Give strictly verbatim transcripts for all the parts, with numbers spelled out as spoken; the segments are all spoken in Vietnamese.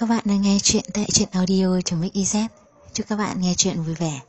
các bạn đang nghe chuyện tại truyện audio.mixyz. Chúc các bạn nghe chuyện vui vẻ.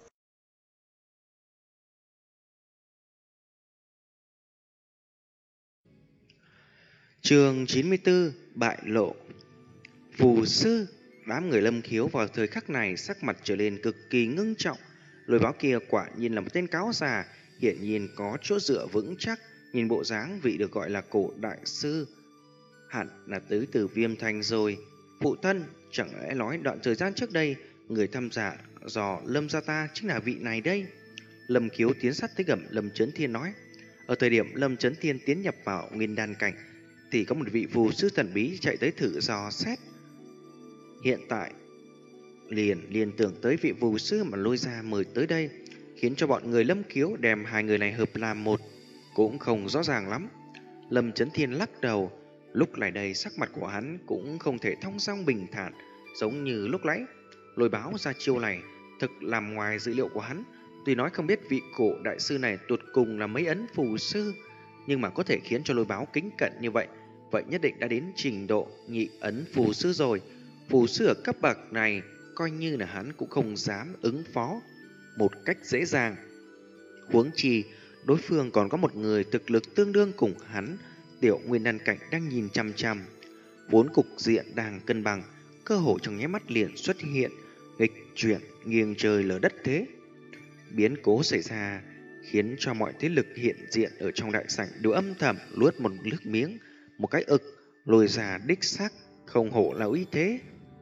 Chương chín mươi tư Bại lộ. Phù sư. Đám người Lâm Khiếu vào thời khắc này sắc mặt trở nên cực kỳ ngưng trọng. Lôi báo kia quả nhiên là một tên cáo già, hiển nhiên có chỗ dựa vững chắc. Nhìn bộ dáng vị được gọi là cổ đại sư, hẳn là tới từ Viêm Thành rồi. Phụ thân, chẳng lẽ nói đoạn thời gian trước đây người tham gia dò Lâm gia ta chính là vị này đây? Lâm Khiếu tiến sát tới gần Lâm Chấn Thiên nói. Ở thời điểm Lâm Chấn Thiên tiến nhập vào Nguyên Đan cảnh thì có một vị phù sư thần bí chạy tới thử dò xét. Hiện tại liền liên tưởng tới vị phù sư mà Lôi gia mời tới đây, khiến cho bọn người Lâm Khiếu đem hai người này hợp làm một cũng không rõ ràng lắm. Lâm Chấn Thiên lắc đầu. Lúc này đây sắc mặt của hắn cũng không thể thong dong bình thản giống như lúc nãy. Lôi báo ra chiêu này thực làm ngoài dữ liệu của hắn. Tuy nói không biết vị cổ đại sư này tuột cùng là mấy ấn phù sư, nhưng mà có thể khiến cho Lôi báo kính cận như vậy, vậy nhất định đã đến trình độ nhị ấn phù sư rồi. Phù sư ở cấp bậc này coi như là hắn cũng không dám ứng phó một cách dễ dàng. Huống chi đối phương còn có một người thực lực tương đương cùng hắn, tiểu Nguyên Đan cảnh đang nhìn chăm chăm. Bốn cục diện đang cân bằng, cơ hội trong nháy mắt liền xuất hiện nghịch chuyển nghiêng trời lở đất thế. Biến cố xảy ra khiến cho mọi thế lực hiện diện ở trong đại sảnh đều âm thầm nuốt một nước miếng, một cái ực. Lôi ra đích xác không hổ là uy thế,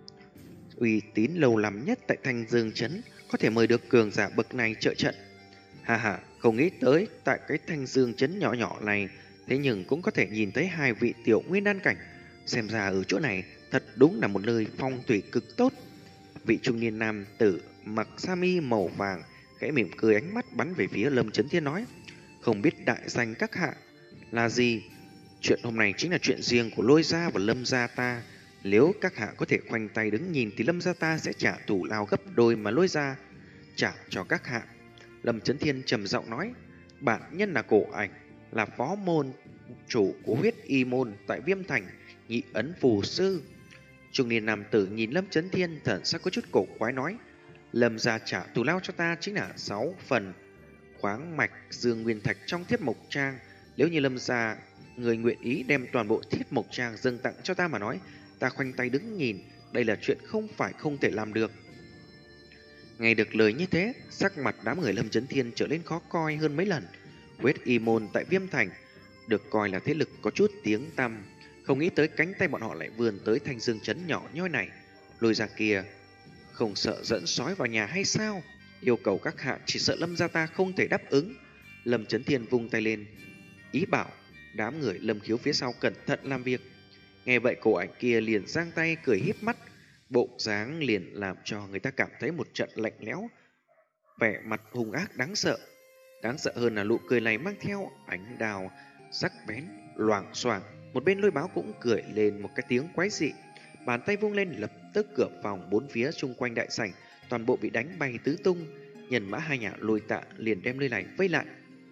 uy tín lâu lắm nhất tại Thanh Dương Trấn, có thể mời được cường giả bậc này trợ trận. Hà hà, không nghĩ tới tại cái Thanh Dương Trấn nhỏ nhỏ này thế nhưng cũng có thể nhìn thấy hai vị tiểu Nguyên Đan cảnh. Xem ra ở chỗ này thật đúng là một nơi phong thủy cực tốt. Vị trung niên nam tử mặc sa mi màu vàng khẽ mỉm cười, ánh mắt bắn về phía Lâm Chấn Thiên nói: không biết đại danh các hạ là gì? Chuyện hôm nay chính là chuyện riêng của Lôi gia và Lâm gia ta. Nếu các hạ có thể khoanh tay đứng nhìn thì Lâm gia ta sẽ trả thù lao gấp đôi mà Lôi gia trả cho các hạ. Lâm Chấn Thiên trầm giọng nói: bản nhân là Cổ Ảnh, là phó môn chủ của huyết y môn tại Viêm Thành, nhị ấn phù sư. Trung niên nam tử nhìn Lâm Chấn Thiên, thần sắc có chút cổ quái nói: Lâm gia trả thù lao cho ta chính là sáu phần khoáng mạch dương nguyên thạch trong thiết mộc trang. Nếu như Lâm gia người nguyện ý đem toàn bộ thiết mộc trang dâng tặng cho ta mà nói, ta khoanh tay đứng nhìn, đây là chuyện không phải không thể làm được. Nghe được lời như thế, sắc mặt đám người Lâm Chấn Thiên trở nên khó coi hơn mấy lần. Huyết y môn tại Viêm Thành được coi là thế lực có chút tiếng tăm, không nghĩ tới cánh tay bọn họ lại vươn tới Thanh Dương Trấn nhỏ nhoi này. Lôi ra kia không sợ dẫn sói vào nhà hay sao? Yêu cầu các hạ chỉ sợ Lâm gia ta không thể đáp ứng. Lâm Chấn Thiên vung tay lên, ý bảo đám người Lâm Khiếu phía sau cẩn thận làm việc. Nghe vậy Cổ Ảnh kia liền giang tay cười híp mắt, bộ dáng liền làm cho người ta cảm thấy một trận lạnh lẽo, vẻ mặt hung ác đáng sợ. Đáng sợ hơn là nụ cười này mang theo ánh đào sắc bén loảng xoảng. Một bên Lôi báo cũng cười lên một cái tiếng quái dị, bàn tay vung lên, lập tức cửa phòng bốn phía xung quanh đại sảnh toàn bộ bị đánh bay tứ tung. Nhân mã hai nhà Lôi tạ liền đem nơi này vây lại.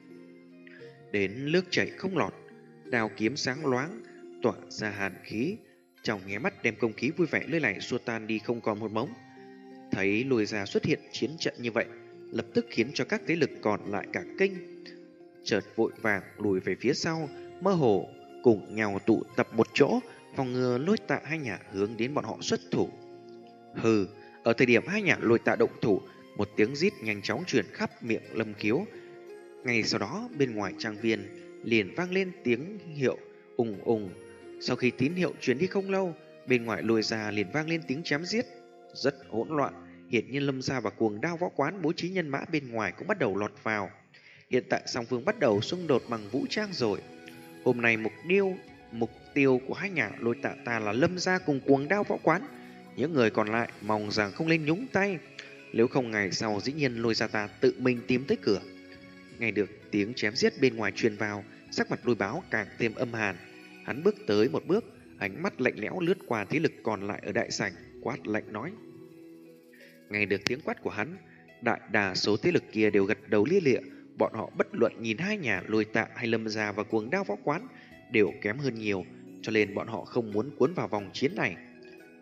Đến nước chảy không lọt, đao kiếm sáng loáng tỏa ra hàn khí, trong nháy mắt đem không khí vui vẻ nơi này xua tan đi không còn một mống. Thấy Lôi gia xuất hiện chiến trận như vậy, lập tức khiến cho các thế lực còn lại cả kinh, chợt vội vàng lùi về phía sau, mơ hồ cùng nhau tụ tập một chỗ, phòng ngừa Lôi tạ hai nhà hướng đến bọn họ xuất thủ. Hừ, ở thời điểm hai nhà Lôi tạ động thủ, một tiếng rít nhanh chóng truyền khắp miệng Lâm Khiếu. Ngay sau đó bên ngoài trang viên liền vang lên tiếng hiệu ùng ùng. Sau khi tín hiệu truyền đi không lâu, bên ngoài Lôi gia liền vang lên tiếng chém giết rất hỗn loạn. Hiện nhiên Lâm gia và Cuồng Đao Võ Quán bố trí nhân mã bên ngoài cũng bắt đầu lọt vào. Hiện tại song phương bắt đầu xung đột bằng vũ trang rồi. Hôm nay mục tiêu mục tiêu của hai nhà Lôi tạ ta là Lâm gia cùng Cuồng Đao Võ Quán. Những người còn lại mong rằng không lên nhúng tay, nếu không ngày sau dĩ nhiên Lôi gia ta tự mình tìm tới cửa. Nghe được tiếng chém giết bên ngoài truyền vào, sắc mặt Lôi báo càng thêm âm hàn. Hắn bước tới một bước, ánh mắt lạnh lẽo lướt qua thế lực còn lại ở đại sảnh, quát lạnh nói. Nghe được tiếng quát của hắn, đại đa số thế lực kia đều gật đầu lia lịa. Bọn họ bất luận nhìn hai nhà Lôi tạ hay Lâm gia và Cuồng Đao Võ Quán đều kém hơn nhiều, cho nên bọn họ không muốn cuốn vào vòng chiến này.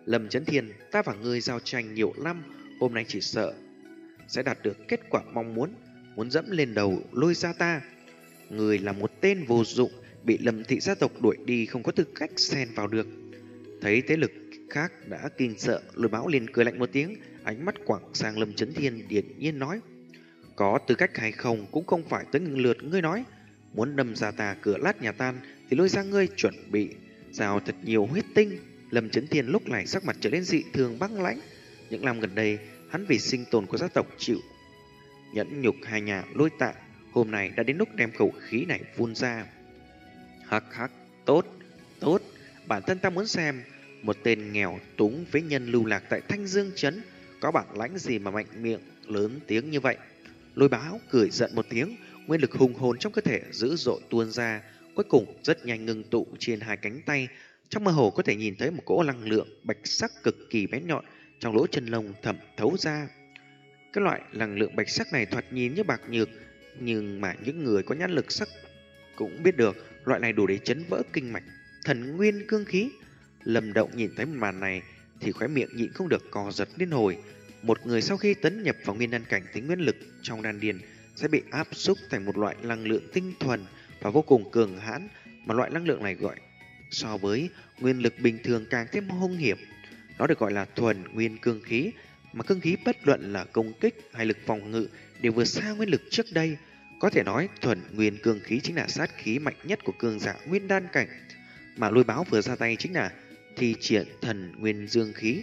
Lâm Chấn Thiên, ta và ngươi giao tranh nhiều năm, hôm nay chỉ sợ sẽ đạt được kết quả mong muốn, muốn dẫm lên đầu lôi ra ta. Người là một tên vô dụng, bị Lâm thị gia tộc đuổi đi, không có tư cách xen vào được. Thấy thế lực khác đã kinh sợ, Lôi Báo liền cười lạnh một tiếng, ánh mắt quẳng sang Lâm Chấn Thiên điềm nhiên nói: có tư cách hay không cũng không phải tới lượt ngươi nói. Muốn đâm ra ta cửa lát nhà tan thì lôi ra ngươi chuẩn bị rào thật nhiều huyết tinh. Lâm Chấn Thiên lúc này sắc mặt trở lên dị thường băng lãnh. Những năm gần đây hắn vì sinh tồn của gia tộc chịu nhẫn nhục hai nhà Lôi Tạ, hôm nay đã đến lúc đem khẩu khí này phun ra. Hắc hắc, tốt, tốt, bản thân ta muốn xem một tên nghèo túng phế nhân lưu lạc tại Thanh Dương Trấn có bản lãnh gì mà mạnh miệng lớn tiếng như vậy. Lôi Báo cười giận một tiếng, nguyên lực hùng hồn trong cơ thể dữ dội tuôn ra, cuối cùng rất nhanh ngưng tụ trên hai cánh tay. Trong mơ hồ có thể nhìn thấy một cỗ năng lượng bạch sắc cực kỳ bén nhọn trong lỗ chân lông thẩm thấu ra. Cái loại năng lượng bạch sắc này thoạt nhìn như bạc nhược, nhưng mà những người có nhãn lực sắc cũng biết được loại này đủ để chấn vỡ kinh mạch thần nguyên cương khí. Lâm Động nhìn thấy một màn này thì khóe miệng nhịn không được co giật liên hồi. Một người sau khi tấn nhập vào nguyên đan cảnh thì nguyên lực trong đan điền sẽ bị áp xúc thành một loại năng lượng tinh thuần và vô cùng cường hãn, mà loại năng lượng này gọi so với nguyên lực bình thường càng thêm hung hiểm. Nó được gọi là thuần nguyên cương khí, mà cương khí bất luận là công kích hay lực phòng ngự đều vượt xa nguyên lực trước đây. Có thể nói thuần nguyên cương khí chính là sát khí mạnh nhất của cường giả nguyên đan cảnh, mà Lôi Báo vừa ra tay chính là thi triển thần nguyên dương khí.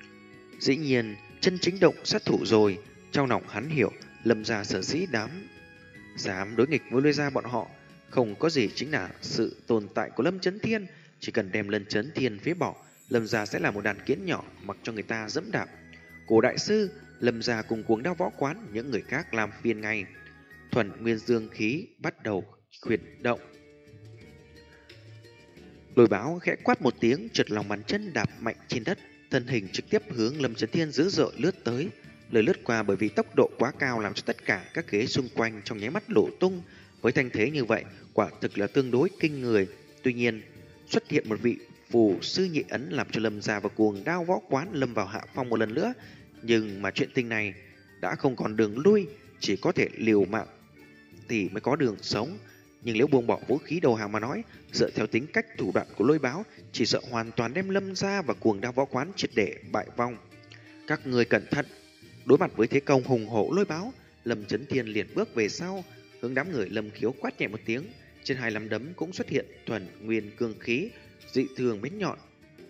Dĩ nhiên chân chính động sát thủ rồi. Trong lòng hắn hiểu Lâm gia sở dĩ đám dám đối nghịch với Lôi gia bọn họ không có gì chính là sự tồn tại của Lâm Chấn Thiên. Chỉ cần đem Lâm Chấn Thiên phế bỏ, Lâm gia sẽ là một đàn kiến nhỏ mặc cho người ta dẫm đạp. Cổ đại sư, Lâm gia cùng Cuồng Đao Võ Quán, những người khác làm phiền ngay. Thuần nguyên dương khí bắt đầu khuyết động. Lôi Báo khẽ quát một tiếng, trượt lòng bàn chân đạp mạnh trên đất, thân hình trực tiếp hướng Lâm Chấn Thiên dữ dội lướt tới. Lời lướt qua bởi vì tốc độ quá cao làm cho tất cả các ghế xung quanh trong nháy mắt nổ tung. Với thanh thế như vậy, quả thực là tương đối kinh người. Tuy nhiên, xuất hiện một vị phù sư nhị ấn làm cho Lâm gia và Cuồng Đao Võ Quán lâm vào hạ phong một lần nữa. Nhưng mà chuyện tình này đã không còn đường lui, chỉ có thể liều mạng thì mới có đường sống. Nhưng nếu buông bỏ vũ khí đầu hàng mà nói, dựa theo tính cách thủ đoạn của Lôi Báo, chỉ sợ hoàn toàn đem Lâm gia và Cuồng Đao Võ Quán triệt để bại vong. Các người cẩn thận! Đối mặt với thế công hùng hổ Lôi Báo, Lâm Chấn Thiên liền bước về sau, hướng đám người Lâm Khiếu quát nhẹ một tiếng. Trên hai nắm đấm cũng xuất hiện thuần nguyên cương khí dị thường bén nhọn,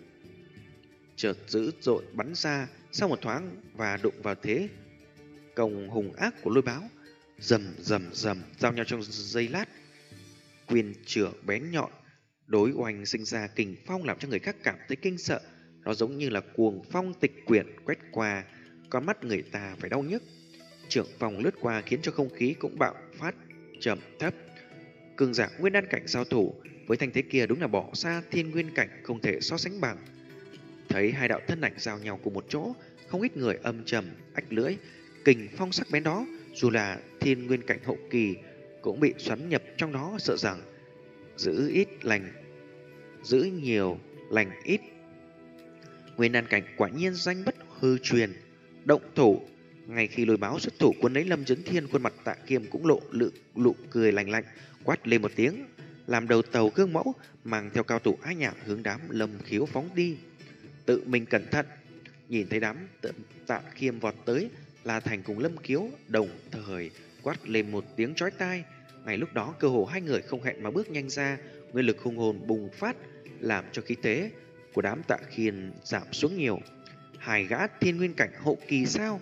chợt dữ dội bắn ra sau một thoáng và đụng vào thế công hùng ác của Lôi Báo. Rầm rầm rầm giao nhau trong giây lát, quyền chưởng bén nhọn đối oanh sinh ra kình phong làm cho người khác cảm thấy kinh sợ. Nó giống như là cuồng phong tịch quyển quét qua, con mắt người ta phải đau nhức. Chưởng phong lướt qua khiến cho không khí cũng bạo phát trầm thấp. Cường giả nguyên đan cảnh giao thủ với thanh thế kia đúng là bỏ xa thiên nguyên cảnh không thể so sánh bằng. Thấy hai đạo thân ảnh giao nhau cùng một chỗ, không ít người âm trầm ách lưỡi. Kình phong sắc bén đó, dù là thiên nguyên cảnh hậu kỳ cũng bị xoắn nhập trong đó, sợ rằng giữ ít lành giữ nhiều lành ít. Nguyên đan cảnh quả nhiên danh bất hư truyền. Động thủ. Ngay khi Lôi Báo xuất thủ quân lấy Lâm Chấn Thiên, khuôn mặt Tạ Kiêm cũng lộ lự lụ cười lạnh lạnh, quát lên một tiếng, làm đầu tàu gương mẫu, mang theo cao thủ ái nhạc hướng đám Lâm Khiếu phóng đi. Tự mình cẩn thận. Nhìn thấy đám Tạ Kiêm vọt tới, La Thành cùng Lâm Khiếu đồng thời quát lên một tiếng chói tai. Ngay lúc đó cơ hồ hai người không hẹn mà bước nhanh ra, nguyên lực hung hồn bùng phát làm cho khí thế của đám Tạ Kiêm giảm xuống nhiều. Hai gã thiên nguyên cảnh hậu kỳ sao?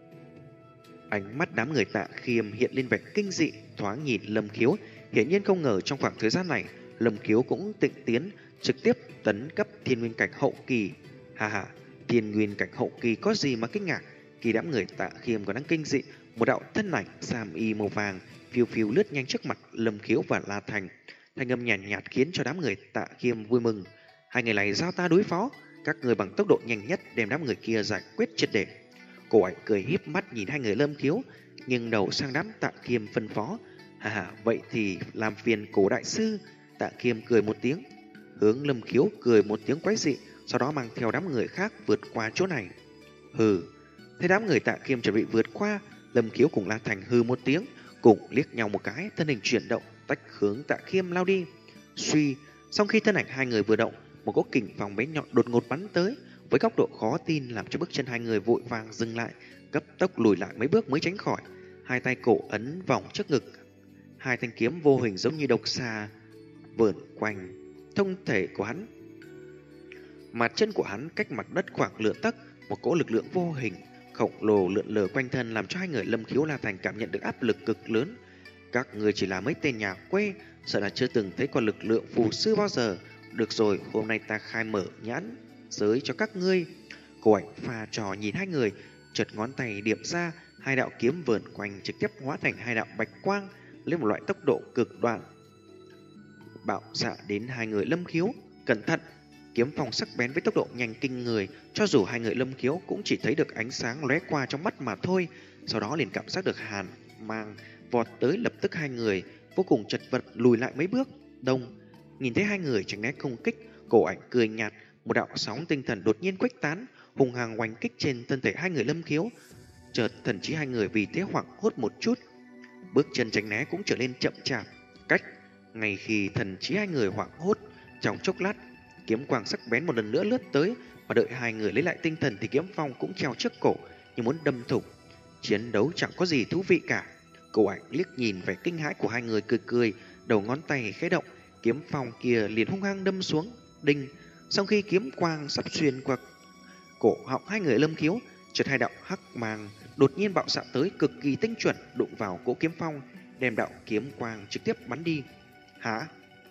Ánh mắt đám người Tạ Kiêm hiện lên vẻ kinh dị, thoáng nhìn Lâm Khiếu. Hiển nhiên không ngờ trong khoảng thời gian này Lâm Khiếu cũng tịnh tiến trực tiếp tấn cấp thiên nguyên cảnh hậu kỳ. Hà hà, thiên nguyên cảnh hậu kỳ có gì mà kinh ngạc? Khi đám người Tạ Kiêm còn đang kinh dị, một đạo thân ảnh sam y màu vàng phiêu phiêu lướt nhanh trước mặt Lâm Khiếu và La Thành. Thanh âm nhàn nhạt, nhạt khiến cho đám người Tạ Kiêm vui mừng. Hai người này giao ta đối phó, các người bằng tốc độ nhanh nhất đem đám người kia giải quyết triệt để. Cổ Ảnh cười híp mắt nhìn hai người Lâm Khiếu, nhưng đầu sang đám Tạ Kiêm phân phó. Hà hà, vậy thì làm phiền Cổ đại sư. Tạ Kiêm cười một tiếng, hướng Lâm Khiếu cười một tiếng quái dị, sau đó mang theo đám người khác vượt qua chỗ này. Hừ, thấy đám người Tạ Kiêm chuẩn bị vượt qua, Lâm Khiếu cùng La Thành hừ một tiếng, cùng liếc nhau một cái, thân hình chuyển động, tách hướng Tạ Kiêm lao đi. Suy, sau khi thân ảnh hai người vừa động, một cỗ kình phong bé nhọn đột ngột bắn tới, với góc độ khó tin làm cho bước chân hai người vội vàng dừng lại, cấp tốc lùi lại mấy bước mới tránh khỏi. Hai tay cổ ấn vòng trước ngực, hai thanh kiếm vô hình giống như độc xà vờn quanh thân thể của hắn. Mặt chân của hắn cách mặt đất khoảng lửa tấc, một cỗ lực lượng vô hình khổng lồ lượn lờ quanh thân làm cho hai người Lâm Khiếu La Thành cảm nhận được áp lực cực lớn. Các người chỉ là mấy tên nhà quê, sợ là chưa từng thấy qua lực lượng phù sư bao giờ. Được rồi, hôm nay ta khai mở nhãn giới cho các ngươi. Cô ảnh pha trò nhìn hai người, chợt ngón tay điểm ra, hai đạo kiếm vờn quanh trực tiếp hóa thành hai đạo bạch quang, lấy một loại tốc độ cực đoạn bạo xạ đến hai người Lâm Khiếu. Cẩn thận! Kiếm phong sắc bén với tốc độ nhanh kinh người, cho dù hai người Lâm Khiếu cũng chỉ thấy được ánh sáng lóe qua trong mắt mà thôi. Sau đó liền cảm giác được hàn mang vọt tới, lập tức hai người vô cùng chật vật lùi lại mấy bước. Đông, nhìn thấy hai người tránh né công kích, cổ ảnh cười nhạt, một đạo sóng tinh thần đột nhiên khuếch tán, hùng hăng oanh kích trên thân thể hai người Lâm Khiếu. Chợt thần trí hai người vì thế hoảng hốt một chút, bước chân tránh né cũng trở nên chậm chạp. Cách ngay khi thần trí hai người hoảng hốt, trong chốc lát kiếm quang sắc bén một lần nữa lướt tới, mà đợi hai người lấy lại tinh thần thì kiếm phong cũng treo trước cổ như muốn đâm thủng. Chiến đấu chẳng có gì thú vị cả. Cô ảnh liếc nhìn vẻ kinh hãi của hai người, cười cười, đầu ngón tay khẽ động, kiếm phong kia liền hung hăng đâm xuống. Đinh! Sau khi kiếm quang sắp xuyên qua cổ họng hai người Lâm Khiếu, chợt hai đạo hắc mang đột nhiên bạo xạ tới, cực kỳ tinh chuẩn đụng vào cỗ kiếm phong, đem đạo kiếm quang trực tiếp bắn đi. Hả?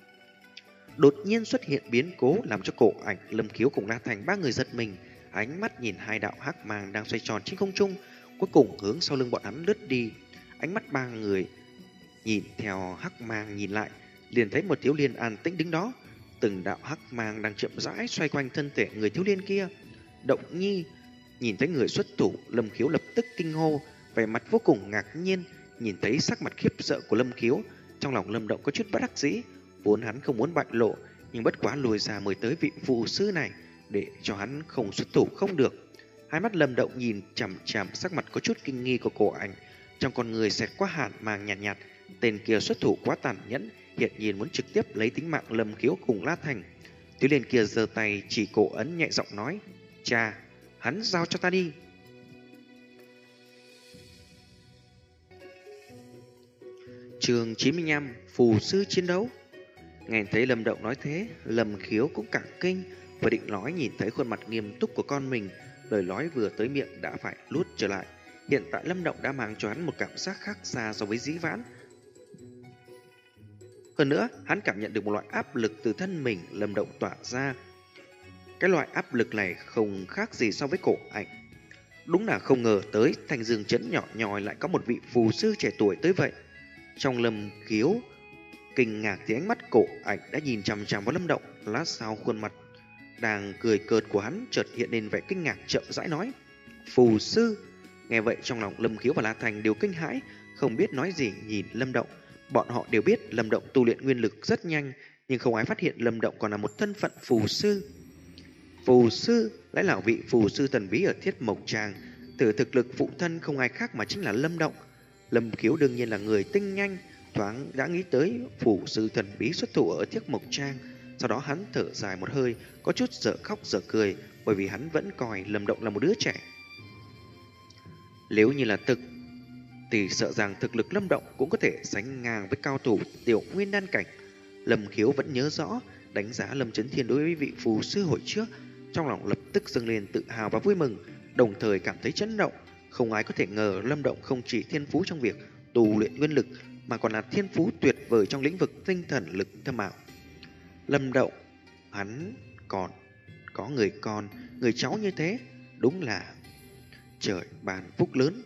Đột nhiên xuất hiện biến cố làm cho cổ ảnh Lâm Khiếu cùng La Thành ba người giật mình, ánh mắt nhìn hai đạo hắc mang đang xoay tròn trên không trung, cuối cùng hướng sau lưng bọn hắn lướt đi. Ánh mắt ba người nhìn theo hắc mang nhìn lại, liền thấy một thiếu niên an tĩnh đứng đó. Từng đạo hắc mang đang chậm rãi xoay quanh thân thể người thiếu niên kia. Động Nhi nhìn thấy người xuất thủ, Lâm Khiếu lập tức kinh hô, vẻ mặt vô cùng ngạc nhiên. Nhìn thấy sắc mặt khiếp sợ của Lâm Khiếu, trong lòng Lâm Động có chút bất đắc dĩ. Vốn hắn không muốn bại lộ, nhưng bất quá lùi ra mới tới vị phù sư này, để cho hắn không xuất thủ không được. Hai mắt Lâm Động nhìn chằm chằm sắc mặt có chút kinh nghi của cổ ảnh, trong con người xẹt qua hàn mang nhạt nhạt. Tên kia xuất thủ quá tàn nhẫn, hiện nhiên muốn trực tiếp lấy tính mạng Lâm Khiếu cùng La Thành. Thiếu niên kia giơ tay chỉ cổ ấn, nhẹ giọng nói: "Cha, hắn giao cho ta đi." Chương chín mươi lăm: Phù sư chiến đấu. Nghe thấy Lâm Động nói thế, Lâm Khiếu cũng cả kinh, và định nói nhìn thấy khuôn mặt nghiêm túc của con mình, lời nói vừa tới miệng đã phải nuốt trở lại. Hiện tại Lâm Động đã mang cho hắn một cảm giác khác xa so với dĩ vãng. Hơn nữa, hắn cảm nhận được một loại áp lực từ thân mình Lâm Động tỏa ra. Cái loại áp lực này không khác gì so với cổ ảnh. Đúng là không ngờ tới thành Dương trấn nhỏ nhòi lại có một vị phù sư trẻ tuổi tới vậy. Trong Lâm Khiếu kinh ngạc thì ánh mắt cổ ảnh đã nhìn chằm chằm vào Lâm Động. Lát sau khuôn mặt đang cười cợt của hắn chợt hiện lên vẻ kinh ngạc, chậm rãi nói: "Phù sư." Nghe vậy trong lòng Lâm Khiếu và La Thành đều kinh hãi, không biết nói gì nhìn Lâm Động. Bọn họ đều biết Lâm Động tu luyện nguyên lực rất nhanh, nhưng không ai phát hiện Lâm Động còn là một thân phận phù sư. Phù sư lại là vị phù sư thần bí ở Thiết Mộc Tràng, từ thực lực phụ thân không ai khác mà chính là Lâm Động. Lâm Khiếu đương nhiên là người tinh nhanh, thoáng đã nghĩ tới phù sư thần bí xuất thủ ở Thiết Mộc Trang. Sau đó hắn thở dài một hơi, có chút dở khóc dở cười, bởi vì hắn vẫn coi Lâm Động là một đứa trẻ. Nếu như là thực thì sợ rằng thực lực Lâm Động cũng có thể sánh ngang với cao thủ tiểu nguyên đan cảnh. Lâm Khiếu vẫn nhớ rõ đánh giá Lâm Chấn Thiên đối với vị phù sư hồi trước, trong lòng lập tức dâng lên tự hào và vui mừng, đồng thời cảm thấy chấn động. Không ai có thể ngờ Lâm Động không chỉ thiên phú trong việc tu luyện nguyên lực, mà còn là thiên phú tuyệt vời trong lĩnh vực tinh thần lực thâm ảo. Lâm Động, hắn còn có người con, người cháu như thế, đúng là trời ban phúc lớn.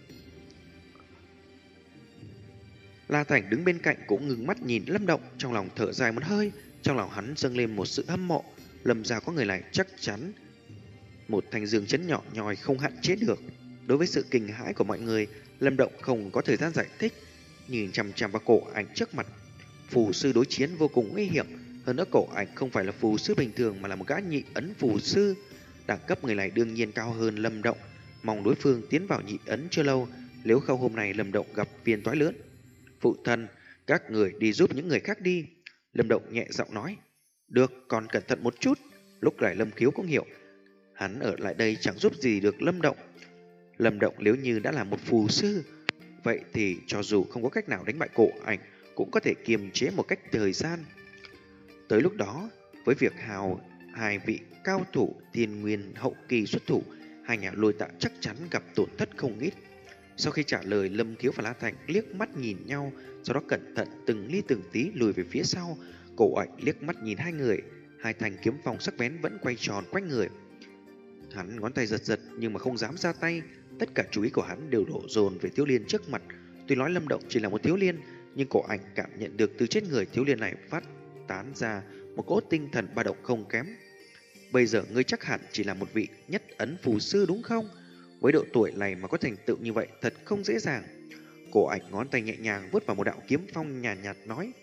La Thành đứng bên cạnh cũng ngừng mắt nhìn Lâm Động, trong lòng thở dài một hơi, trong lòng hắn dâng lên một sự hâm mộ. Lâm gia có người này chắc chắn một thành Dương trấn nhỏ nhòi không hạn chế được. Đối với sự kinh hãi của mọi người, Lâm Động không có thời gian giải thích, nhìn chằm chằm vào cổ ảnh trước mặt. Phù sư đối chiến vô cùng nguy hiểm, Hơn nữa Cổ Ảnh không phải là phù sư bình thường mà là một gã nhị ấn phù sư. Đẳng cấp người này đương nhiên cao hơn Lâm Động, mong đối phương tiến vào nhị ấn chưa lâu, nếu không hôm nay Lâm Động gặp phiền toái lớn. Phụ thân, các người đi giúp những người khác đi. Lâm Động nhẹ giọng nói. Được, còn cẩn thận một chút. Lúc này Lâm Khiếu cũng hiểu, hắn ở lại đây chẳng giúp gì được Lâm Động. Lâm Động nếu như đã là một phù sư, vậy thì cho dù không có cách nào đánh bại Cổ Ảnh cũng có thể kiềm chế một cách thời gian. Tới lúc đó, với việc hào hai vị cao thủ thiên nguyên hậu kỳ xuất thủ, hai nhà Lôi Tạ chắc chắn gặp tổn thất không ít. Sau khi trả lời, Lâm Khiếu và La Thành liếc mắt nhìn nhau, sau đó cẩn thận từng ly từng tí lùi về phía sau. Cổ Ảnh liếc mắt nhìn hai người, hai thanh kiếm phong sắc bén vẫn quay tròn quanh người. Hắn ngón tay giật giật nhưng mà không dám ra tay, tất cả chú ý của hắn đều đổ dồn về Thiếu Liên trước mặt. Tuy nói Lâm Động chỉ là một thiếu liên, nhưng Cổ Ảnh cảm nhận được từ trên người thiếu liên này phát tán ra một cỗ tinh thần ba động không kém. Bây giờ ngươi chắc hẳn chỉ là một vị nhất ấn phù sư đúng không? Với độ tuổi này mà có thành tựu như vậy thật không dễ dàng. Cổ Ảnh ngón tay nhẹ nhàng vuốt vào một đạo kiếm phong nhàn nhạt, nhạt nói.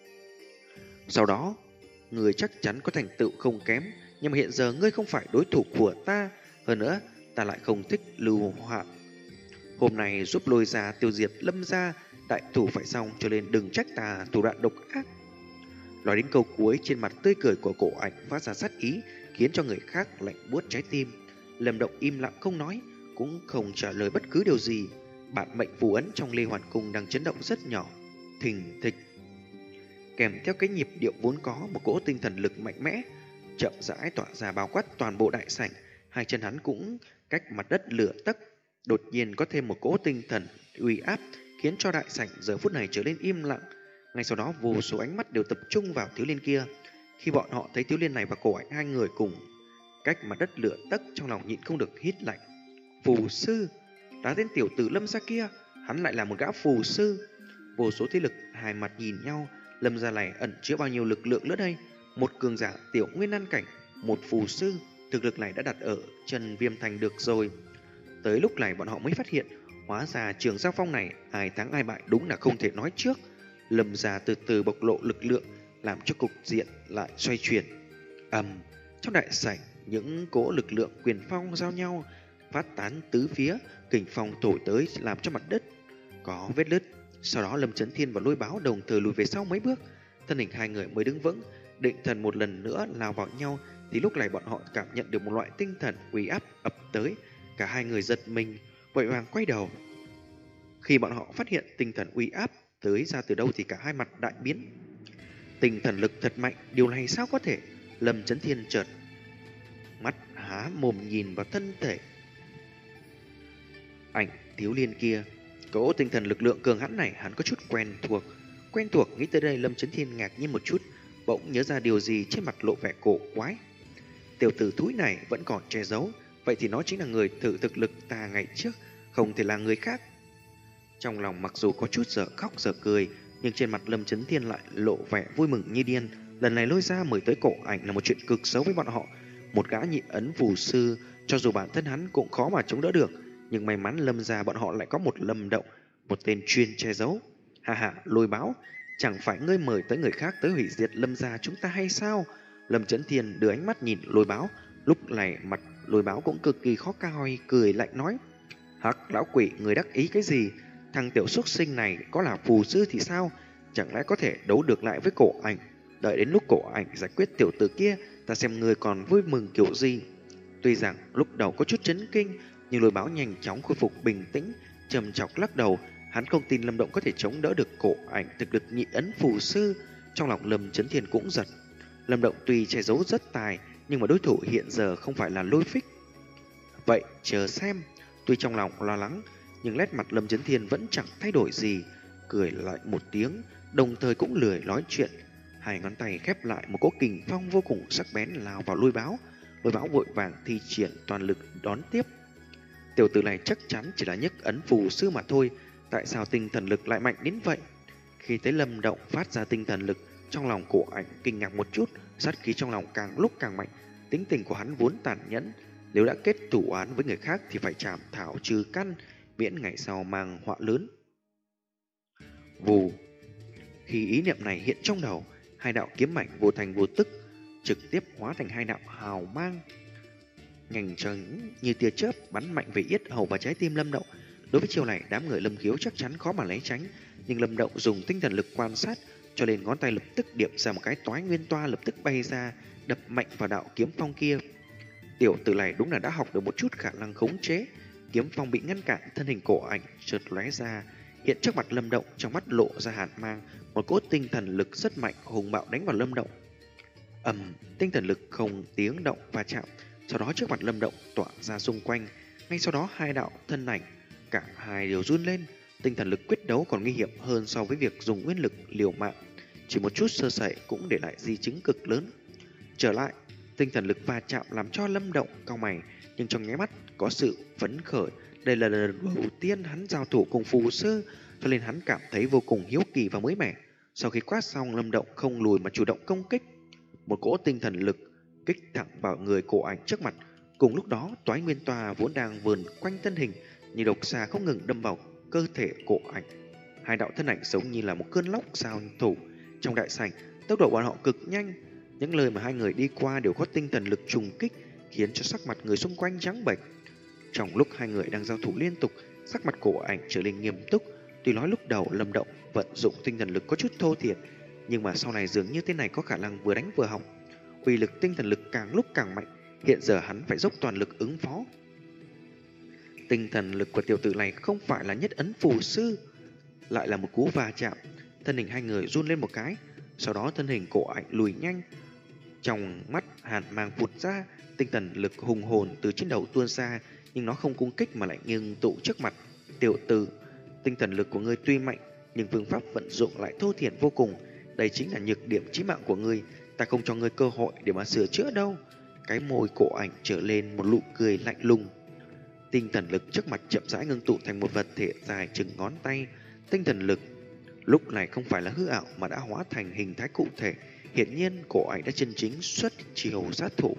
Sau đó, ngươi chắc chắn có thành tựu không kém, nhưng mà hiện giờ ngươi không phải đối thủ của ta. Hơn nữa, ta lại không thích lưu hoạn. Hôm nay giúp Lôi gia tiêu diệt Lâm gia, đại thủ phải xong, cho nên đừng trách ta thủ đoạn độc ác. Nói đến câu cuối, trên mặt tươi cười của Cổ Ảnh phát ra sát ý, khiến cho người khác lạnh buốt trái tim. Lâm Động im lặng không nói, cũng không trả lời bất cứ điều gì. Bản mệnh phù ấn trong Lê Hoàn Cung đang chấn động rất nhỏ, thình thịch. Kèm theo cái nhịp điệu vốn có, một cỗ tinh thần lực mạnh mẽ chậm rãi tỏa ra bao quát toàn bộ đại sảnh. Hai chân hắn cũng cách mặt đất lửa tấc. Đột nhiên có thêm một cỗ tinh thần uy áp, khiến cho đại sảnh giờ phút này trở nên im lặng. Ngay sau đó vô số ánh mắt đều tập trung vào thiếu liên kia. Khi bọn họ thấy thiếu liên này và Cổ Ảnh hai người cùng cách mặt đất lửa tấc, trong lòng nhịn không được hít lạnh. Phù sư, đã tên tiểu tử Lâm gia kia, hắn lại là một gã phù sư. Vô số thế lực hai mặt nhìn nhau. Lâm gia này ẩn chứa bao nhiêu lực lượng nữa đây? Một cường giả tiểu nguyên nan cảnh, một phù sư, thực lực này đã đặt ở chân Viêm Thành được rồi. Tới lúc này bọn họ mới phát hiện, hóa ra trường giao phong này ai thắng ai bại đúng là không thể nói trước. Lâm gia từ từ bộc lộ lực lượng, làm cho cục diện lại xoay chuyển. Ầm, trong đại sảnh, những cỗ lực lượng quyền phong giao nhau, phát tán tứ phía, kình phong thổi tới làm cho mặt đất có vết nứt. Sau đó Lâm Chấn Thiên và Lôi Báo đồng thời lùi về sau mấy bước, thân hình hai người mới đứng vững, định thần một lần nữa lao vào nhau. Thì lúc này bọn họ cảm nhận được một loại tinh thần uy áp ập tới, cả hai người giật mình, vội vàng quay đầu. Khi bọn họ phát hiện tinh thần uy áp tới ra từ đâu thì cả hai mặt đại biến. Tinh thần lực thật mạnh, điều này sao có thể? Lâm Chấn Thiên chợt mắt há mồm nhìn vào thân thể ảnh thiếu liên kia. Cỗ tinh thần lực lượng cường hãn này hắn có chút quen thuộc. Quen thuộc, nghĩ tới đây Lâm Chấn Thiên ngạc nhiên một chút, bỗng nhớ ra điều gì, trên mặt lộ vẻ cổ quái. Tiểu tử thúi này vẫn còn che giấu, vậy thì nó chính là người thử thực lực ta ngày trước, không thể là người khác. Trong lòng mặc dù có chút dở khóc dở cười, nhưng trên mặt Lâm Chấn Thiên lại lộ vẻ vui mừng như điên. Lần này Lôi gia mời tới Cổ Ảnh là một chuyện cực xấu với bọn họ. Một gã nhị ấn phù sư, cho dù bản thân hắn cũng khó mà chống đỡ được, nhưng may mắn Lâm gia bọn họ lại có một Lâm Động, một tên chuyên che giấu. Ha ha, Lôi Báo, chẳng phải ngươi mời tới người khác tới hủy diệt Lâm gia chúng ta hay sao? Lâm Chấn Thiên đưa ánh mắt nhìn Lôi Báo, lúc này mặt Lôi Báo cũng cực kỳ khó coi, cười lạnh nói: Hắc lão quỷ, người đắc ý cái gì? Thằng tiểu xuất sinh này có là phù sư thì sao? Chẳng lẽ có thể đấu được lại với Cổ Ảnh? Đợi đến lúc Cổ Ảnh giải quyết tiểu tử kia, ta xem người còn vui mừng kiểu gì. Tuy rằng lúc đầu có chút chấn kinh, nhưng Lôi Báo nhanh chóng khôi phục bình tĩnh, trầm chọc lắc đầu. Hắn không tin Lâm Động có thể chống đỡ được Cổ Ảnh thực lực nhị ấn phù sư. Trong lòng Lâm Chấn Thiên cũng giật. Lâm Động tuy che giấu rất tài, nhưng mà đối thủ hiện giờ không phải là Lôi Phích. Vậy chờ xem. Tuy trong lòng lo lắng, nhưng nét mặt Lâm Chấn Thiên vẫn chẳng thay đổi gì, cười lại một tiếng, đồng thời cũng lười nói chuyện. Hai ngón tay khép lại, một cỗ kình phong vô cùng sắc bén lao vào Lôi Báo. Lôi Báo vội vàng thi triển toàn lực đón tiếp. Tiểu tử này chắc chắn chỉ là nhất ấn phù sư mà thôi, tại sao tinh thần lực lại mạnh đến vậy? Khi thấy Lâm Động phát ra tinh thần lực, trong lòng Cổ Ảnh kinh ngạc một chút, sát khí trong lòng càng lúc càng mạnh. Tính tình của hắn vốn tàn nhẫn, nếu đã kết thủ án với người khác thì phải chảm thảo trừ căn, miễn ngày sau mang họa lớn. Vù! Khi ý niệm này hiện trong đầu, hai đạo kiếm mảnh vô thành vô tức trực tiếp hóa thành hai đạo hào mang nhanh chóng như tia chớp bắn mạnh về yết hầu và trái tim Lâm Động. Đối với chiêu này, đám người Lâm Khiếu chắc chắn khó mà né tránh, nhưng Lâm Động dùng tinh thần lực quan sát, cho nên ngón tay lập tức điểm ra một cái toái nguyên toa lập tức bay ra, đập mạnh vào đạo kiếm phong kia. Tiểu tử này đúng là đã học được một chút khả năng khống chế. Kiếm phong bị ngăn cản, thân hình cổ ảnh chợt lóe ra, hiện trước mặt Lâm Động, trong mắt lộ ra hàn mang, một cỗ tinh thần lực rất mạnh hùng bạo đánh vào Lâm Động. Ầm, tinh thần lực không tiếng động va chạm, sau đó trước mặt Lâm Động tỏa ra xung quanh, ngay sau đó hai đạo thân ảnh, cả hai đều run lên. Tinh thần lực quyết đấu còn nguy hiểm hơn so với việc dùng nguyên lực liều mạng, chỉ một chút sơ sẩy cũng để lại di chứng cực lớn. Trở lại, tinh thần lực va chạm làm cho Lâm Động cau mày, nhưng trong nháy mắt có sự phấn khởi. Đây là lần đầu tiên hắn giao thủ cùng phù sư, cho nên hắn cảm thấy vô cùng hiếu kỳ và mới mẻ. Sau khi quát xong, Lâm Động không lùi mà chủ động công kích, một cỗ tinh thần lực kích thẳng vào người cổ ảnh trước mặt. Cùng lúc đó, toái nguyên tòa vốn đang vờn quanh thân hình như độc xà không ngừng đâm vào cơ thể cổ ảnh. Hai đạo thân ảnh giống như là một cơn lốc giao thủ trong đại sảnh, tốc độ bọn họ cực nhanh. Những lời mà hai người đi qua đều có tinh thần lực trùng kích, khiến cho sắc mặt người xung quanh trắng bệch. Trong lúc hai người đang giao thủ liên tục, sắc mặt cổ ảnh trở nên nghiêm túc. Tuy nói lúc đầu Lâm Động vận dụng tinh thần lực có chút thô thiển, nhưng mà sau này dường như tên này có khả năng vừa đánh vừa hỏng. Uy lực tinh thần lực càng lúc càng mạnh, hiện giờ hắn phải dốc toàn lực ứng phó. Tinh thần lực của tiểu tử này không phải là nhất ấn phù sư, lại là một cú va chạm. Thân hình hai người run lên một cái, sau đó thân hình cổ ảnh lùi nhanh. Trong mắt hàn mang vụt ra, tinh thần lực hùng hồn từ trên đầu tuôn ra, nhưng nó không cung kích mà lại ngưng tụ trước mặt. Tiểu tử, tinh thần lực của ngươi tuy mạnh, nhưng phương pháp vận dụng lại thô thiển vô cùng. Đây chính là nhược điểm chí mạng của ngươi, ta không cho ngươi cơ hội để mà sửa chữa đâu. Cái môi cổ ảnh trở lên một nụ cười lạnh lùng. Tinh thần lực trước mặt chậm rãi ngưng tụ thành một vật thể dài chừng ngón tay. Tinh thần lực lúc này không phải là hư ảo mà đã hóa thành hình thái cụ thể. Hiển nhiên cổ ảnh đã chân chính xuất chiêu sát thủ.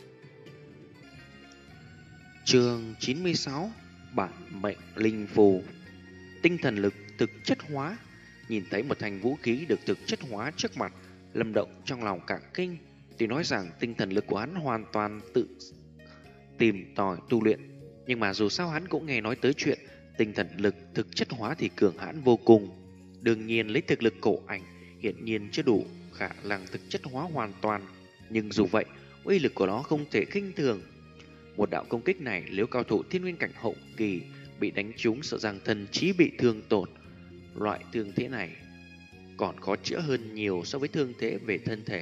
Chương chín mươi sáu, Bản mệnh linh phù. Tinh thần lực thực chất hóa. Nhìn thấy một thành vũ khí được thực chất hóa trước mặt, Lâm Động trong lòng cả kinh. Tuy nói rằng tinh thần lực của hắn hoàn toàn tự tìm tòi tu luyện, nhưng mà dù sao hắn cũng nghe nói tới chuyện tinh thần lực thực chất hóa thì cường hãn vô cùng. Đương nhiên lấy thực lực cổ ảnh hiển nhiên chưa đủ khả năng thực chất hóa hoàn toàn, nhưng dù vậy uy lực của nó không thể khinh thường. Một đạo công kích này nếu cao thủ thiên nguyên cảnh hậu kỳ bị đánh trúng sợ rằng thần trí bị thương tổn. Loại thương thế này còn khó chữa hơn nhiều so với thương thế về thân thể.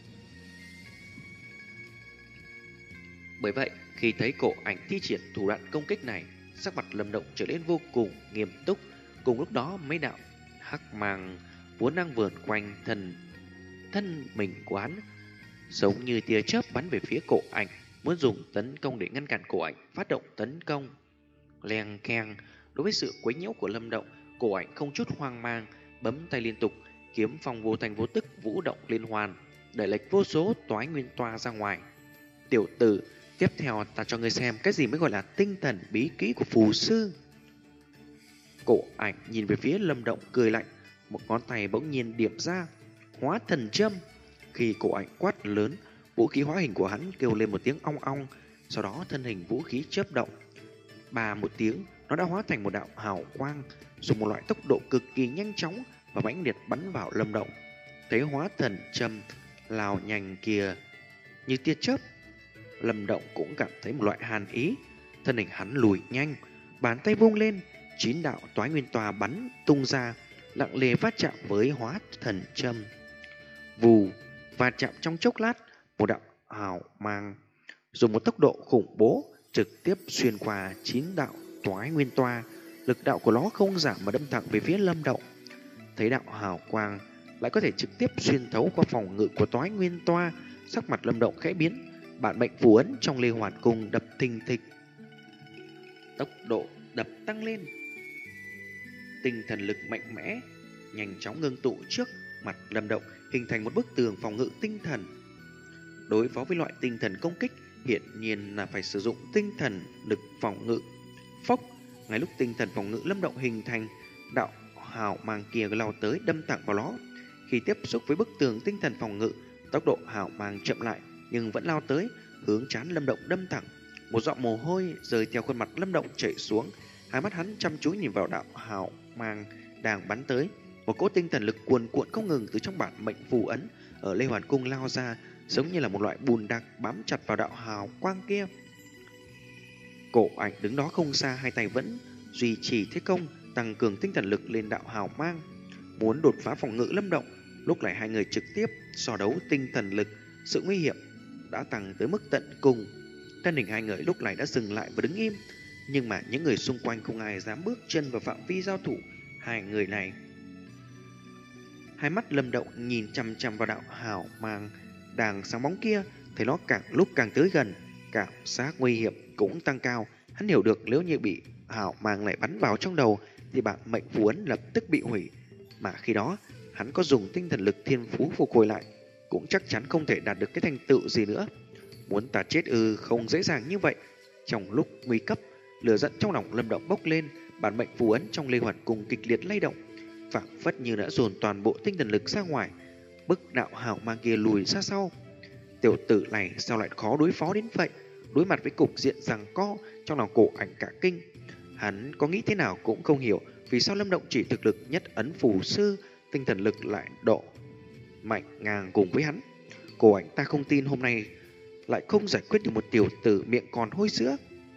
Bởi vậy, khi thấy cổ ảnh thi triển thủ đoạn công kích này, sắc mặt Lâm Động trở nên vô cùng nghiêm túc. Cùng lúc đó, mấy đạo hắc mang vốn đang vờn quanh thân thân mình của hắn, giống như tia chớp bắn về phía cổ ảnh, muốn dùng tấn công để ngăn cản cổ ảnh phát động tấn công. Leng keng, đối với sự quấy nhiễu của Lâm Động, cổ ảnh không chút hoang mang, bấm tay liên tục, kiếm phong vô thành vô tức vũ động liên hoàn, đẩy lệch vô số toái nguyên toa ra ngoài. Tiểu tử, tiếp theo ta cho ngươi xem cái gì mới gọi là tinh thần bí kỹ của phù sư. Cổ ảnh nhìn về phía Lâm Động cười lạnh, một ngón tay bỗng nhiên điểm ra, hóa thần châm. Khi cổ ảnh quát lớn, vũ khí hóa hình của hắn kêu lên một tiếng ong ong, sau đó thân hình vũ khí chớp động. Bà một tiếng, nó đã hóa thành một đạo hào quang, dùng một loại tốc độ cực kỳ nhanh chóng và mãnh liệt bắn vào Lâm Động. Thấy hóa thần châm lao nhanh kia như tia chớp, Lâm Động cũng cảm thấy một loại hàn ý. Thân hình hắn lùi nhanh, bàn tay vung lên, chín đạo toái nguyên tòa bắn tung ra, lặng lẽ va chạm với hóa thần châm. Vù, va chạm trong chốc lát, một đạo hào mang dùng một tốc độ khủng bố trực tiếp xuyên qua chín đạo toái nguyên toa. Lực đạo của nó không giảm mà đâm thẳng về phía Lâm Động. Thấy đạo hào quang lại có thể trực tiếp xuyên thấu qua phòng ngự của toái nguyên toa, sắc mặt Lâm Động khẽ biến. Bản mệnh phù ấn trong Lê Hoàn Cung đập thình thịch, tốc độ đập tăng lên. Tinh thần lực mạnh mẽ nhanh chóng ngưng tụ trước mặt Lâm Động, hình thành một bức tường phòng ngự tinh thần. Đối phó với loại tinh thần công kích, hiển nhiên là phải sử dụng tinh thần lực phòng ngự. Phốc, ngay lúc tinh thần phòng ngự Lâm Động hình thành, đạo hào mang kia lao tới đâm thẳng vào nó, Khi tiếp xúc với bức tường tinh thần phòng ngự, tốc độ hào mang chậm lại nhưng vẫn lao tới, hướng trán Lâm Động đâm thẳng. Một giọt mồ hôi rơi theo khuôn mặt Lâm Động chảy xuống, hai mắt hắn chăm chú nhìn vào đạo hào mang đang bắn tới. Một cỗ tinh thần lực cuồn cuộn không ngừng từ trong bản mệnh phù ấn ở Lê Hoàn Cung lao ra, giống như là một loại bùn đặc bám chặt vào đạo hào quang kia. Cổ Ảnh đứng đó không xa, hai tay vẫn duy trì thế công, tăng cường tinh thần lực lên đạo hào mang, muốn đột phá phòng ngự Lâm Động. Lúc này hai người trực tiếp so đấu tinh thần lực, sự nguy hiểm đã tăng tới mức tận cùng. Thân hình hai người lúc này đã dừng lại và đứng im, nhưng mà những người xung quanh không ai dám bước chân vào phạm vi giao thủ hai người này. Hai mắt Lâm Động nhìn chằm chằm vào đạo hào mang đang sáng bóng kia, thấy nó càng lúc càng tới gần, cảm giác nguy hiểm cũng tăng cao. Hắn hiểu được nếu như bị hào mang lại bắn vào trong đầu thì bản mệnh phù ấn lập tức bị hủy, mà khi đó hắn có dùng tinh thần lực thiên phú phục hồi lại cũng chắc chắn không thể đạt được cái thành tựu gì nữa. Muốn ta chết ư? Không dễ dàng như vậy. Trong lúc nguy cấp, lửa giận trong lòng Lâm Động bốc lên, bản mệnh phù ấn trong Lê Hoàn Cung kịch liệt lay động, phảng phất như đã dồn toàn bộ tinh thần lực ra ngoài, bức đạo hào mang kia lùi ra sau. Tiểu tử này sao lại khó đối phó đến vậy? Đối mặt với cục diện giằng co, trong lòng Cổ Ảnh cả kinh. Hắn có nghĩ thế nào cũng không hiểu vì sao Lâm Động chỉ thực lực nhất ấn phù sư, tinh thần lực lại độ mạnh ngang cùng với hắn. Cổ Ảnh ta không tin hôm nay lại không giải quyết được một tiểu tử miệng còn hôi sữa.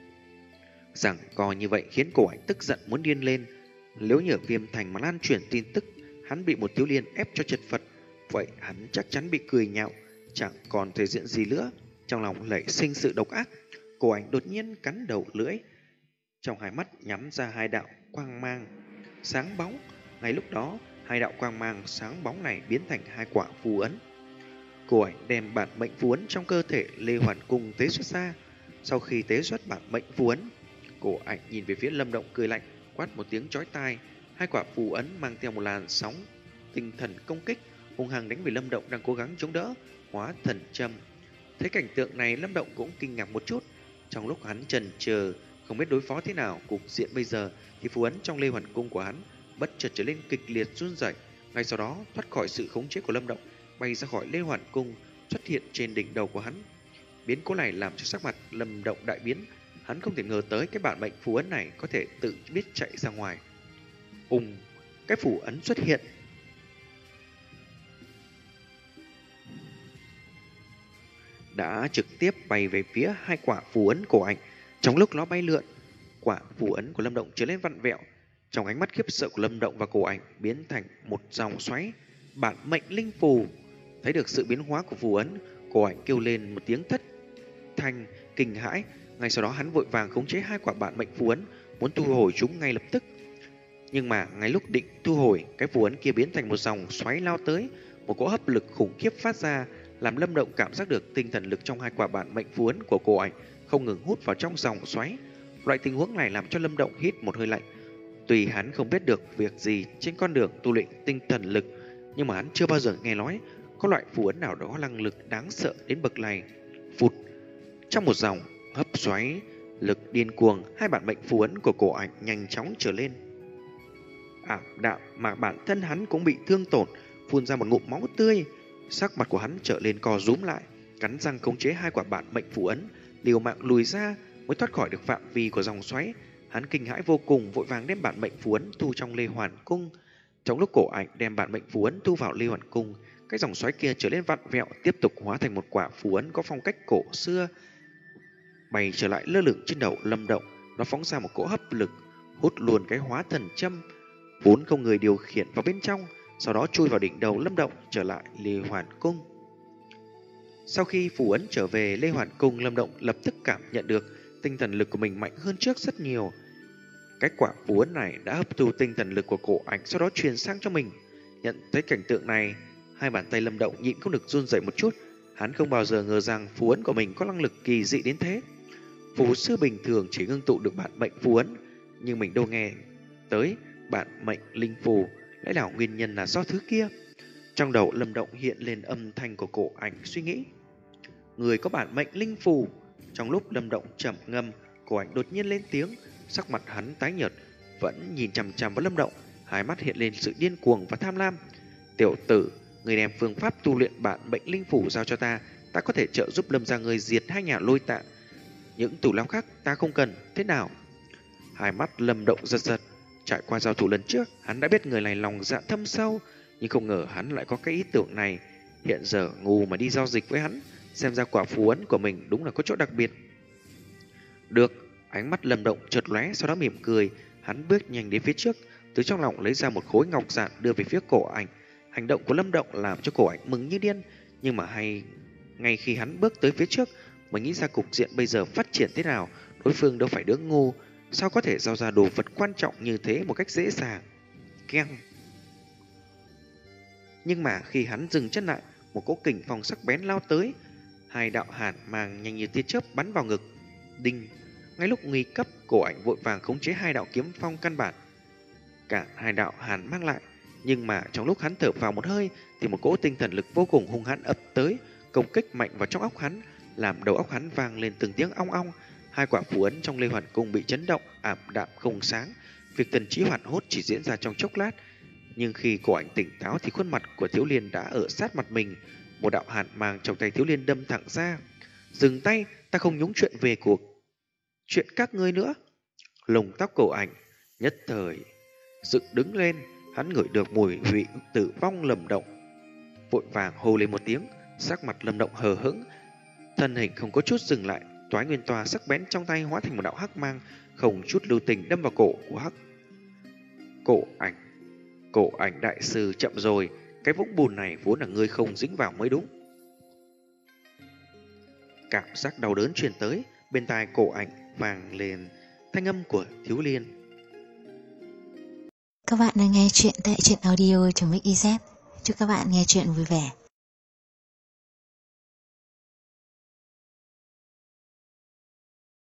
Giằng co như vậy khiến Cổ Ảnh tức giận muốn điên lên. Nếu nhờ Viêm Thành mà lan truyền tin tức hắn bị một thiếu liên ép cho chật vật, vậy hắn chắc chắn bị cười nhạo, chẳng còn thể diện gì nữa. Trong lòng nảy sinh sự độc ác, Cổ Ảnh đột nhiên cắn đầu lưỡi, trong hai mắt nhắm ra hai đạo quang mang sáng bóng. Ngay lúc đó, hai đạo quang mang sáng bóng này biến thành hai quả phù ấn. Cổ Ảnh đem bản mệnh phù ấn trong cơ thể Lê Hoàn Cung tế xuất ra. Sau khi tế xuất bản mệnh phù ấn, Cổ Ảnh nhìn về phía Lâm Động cười lạnh, quát một tiếng chói tai. Hai quả phù ấn mang theo một làn sóng tinh thần công kích, hung hăng đánh về Lâm Động đang cố gắng chống đỡ. Hóa thần châm. Thấy cảnh tượng này, Lâm Động cũng kinh ngạc một chút. Trong lúc hắn chần chờ không biết đối phó thế nào cục diện bây giờ, thì phù ấn trong Lê Hoàn Cung của hắn bất chợt trở lên kịch liệt run rẩy. Ngay sau đó thoát khỏi sự khống chế của Lâm Động, bay ra khỏi Lê Hoàn Cung, xuất hiện trên đỉnh đầu của hắn. Biến cố này làm cho sắc mặt Lâm Động đại biến. Hắn không thể ngờ tới cái bản mệnh phù ấn này có thể tự biết chạy ra ngoài. Ùng, cái phù ấn xuất hiện, đã trực tiếp bay về phía hai quả phù ấn Cổ Ảnh. Trong lúc nó bay lượn, quả phù ấn của Lâm Động trở lên vặn vẹo. Trong ánh mắt khiếp sợ của Lâm Động và Cổ Ảnh biến thành một dòng xoáy bản mệnh linh phù. Thấy được sự biến hóa của phù ấn, Cổ Ảnh kêu lên một tiếng thất thanh kinh hãi. Ngay sau đó hắn vội vàng khống chế hai quả bản mệnh phù ấn, muốn thu hồi chúng ngay lập tức. Nhưng mà ngay lúc định thu hồi, cái phù ấn kia biến thành một dòng xoáy lao tới. Một cỗ hấp lực khủng khiếp phát ra, làm Lâm Động cảm giác được tinh thần lực trong hai quả bản mệnh phù ấn của Cổ Ảnh không ngừng hút vào trong dòng xoáy. Loại tình huống này làm cho Lâm Động hít một hơi lạnh. Tuy hắn không biết được việc gì trên con đường tu luyện tinh thần lực, nhưng mà hắn chưa bao giờ nghe nói có loại phù ấn nào đó năng lực đáng sợ đến bậc này. Phụt, trong một dòng hấp xoáy lực điên cuồng, hai bản mệnh phù ấn của Cổ Ảnh nhanh chóng trở lên ảm đạm, mà bản thân hắn cũng bị thương tổn, phun ra một ngụm máu tươi. Sắc mặt của hắn trở lên co rúm lại, cắn răng khống chế hai quả bản mệnh phù ấn, liều mạng lùi ra mới thoát khỏi được phạm vi của dòng xoáy. Hắn kinh hãi vô cùng, vội vàng đem bản mệnh phù ấn thu trong Lê Hoàn Cung. Trong lúc Cổ Ảnh đem bản mệnh phù ấn thu vào Lê Hoàn Cung, cái dòng xoáy kia trở lên vặn vẹo, tiếp tục hóa thành một quả phù ấn có phong cách cổ xưa, bay trở lại lơ lửng trên đầu Lâm Động. Nó phóng ra một cỗ hấp lực, hút luôn cái hóa thần châm vốn không người điều khiển vào bên trong, sau đó chui vào đỉnh đầu Lâm Động, trở lại Lê Hoàn Cung. Sau khi phù ấn trở về Lê Hoàn Cung, Lâm Động lập tức cảm nhận được tinh thần lực của mình mạnh hơn trước rất nhiều. Cái quả phù ấn này đã hấp thu tinh thần lực của Cổ Ảnh, sau đó truyền sang cho mình. Nhận thấy cảnh tượng này, hai bàn tay Lâm Động nhịn không được run rẩy một chút. Hắn không bao giờ ngờ rằng phù ấn của mình có năng lực kỳ dị đến thế. Phù sư bình thường chỉ ngưng tụ được bản mệnh phù ấn, nhưng mình đâu nghe tới bản mệnh linh phù. Lẽ nào nguyên nhân là do thứ kia? Trong đầu Lâm Động hiện lên âm thanh của Cổ Ảnh suy nghĩ. Người có bản mệnh linh phù. Trong lúc Lâm Động trầm ngâm, Cổ Ảnh đột nhiên lên tiếng. Sắc mặt hắn tái nhợt, vẫn nhìn chằm chằm vào Lâm Động, hai mắt hiện lên sự điên cuồng và tham lam. Tiểu tử, Người đem phương pháp tu luyện bản mệnh linh phủ giao cho ta, ta có thể trợ giúp Lâm gia ngươi diệt hai nhà Lôi Tạ. Những tù lao khác ta không cần, thế nào? Hai mắt Lâm Động giật giật. Trải qua giao thủ lần trước, hắn đã biết người này lòng dạ thâm sâu, nhưng không ngờ hắn lại có cái ý tưởng này. Hiện giờ ngu mà đi giao dịch với hắn, xem ra quả phù ấn của mình đúng là có chỗ đặc biệt. Được, ánh mắt Lâm Động chợt lóe, sau đó mỉm cười, hắn bước nhanh đến phía trước, từ trong lòng lấy ra một khối ngọc giản đưa về phía cổ ảnh. Hành động của Lâm Động làm cho cổ ảnh mừng như điên, nhưng mà hay ngay khi hắn bước tới phía trước, mới nghĩ ra cục diện bây giờ phát triển thế nào. Đối phương đâu phải đứa ngu, sao có thể giao ra đồ vật quan trọng như thế một cách dễ dàng. Keng. Nhưng mà khi hắn dừng chân lại, một cỗ kình phong sắc bén lao tới, hai đạo hàn mang nhanh như tia chớp bắn vào ngực. Đinh. Ngay lúc nguy cấp, cổ ảnh vội vàng khống chế hai đạo kiếm phong căn bản cả hai đạo hàn mang lại, nhưng mà trong lúc hắn thở vào một hơi thì một cỗ tinh thần lực vô cùng hung hãn ập tới, công kích mạnh vào trong óc hắn, làm đầu óc hắn vang lên từng tiếng ong ong. Hai quả phù ấn trong Lê Hoàn Cung bị chấn động, ảm đạm không sáng. Việc thần trí hoảng hốt chỉ diễn ra trong chốc lát, nhưng khi cổ ảnh tỉnh táo thì khuôn mặt của Thiếu Liên đã ở sát mặt mình. Một đạo hàn mang trong tay Thiếu Liên đâm thẳng ra. Dừng tay, ta không nhúng chuyện về cuộc chuyện các ngươi nữa. Lồng tóc cổ ảnh nhất thời dựng đứng lên, hắn ngửi được mùi vị tử vong. Lâm Động vội vàng hô lên một tiếng, sắc mặt Lâm Động hờ hững, thân hình không có chút dừng lại, toái nguyên tòa sắc bén trong tay hóa thành một đạo hắc mang, không chút lưu tình đâm vào cổ của hắc cổ ảnh. Cổ ảnh đại sư, chậm rồi, cái vũng bùn này vốn là ngươi không dính vào mới đúng. Cảm giác đau đớn truyền tới, bên tai cổ ảnh vang lên thanh âm của Thiếu Liên. Các bạn đang nghe chuyện tại truyện audio chấm ích i zét. Chúc các bạn nghe chuyện vui vẻ.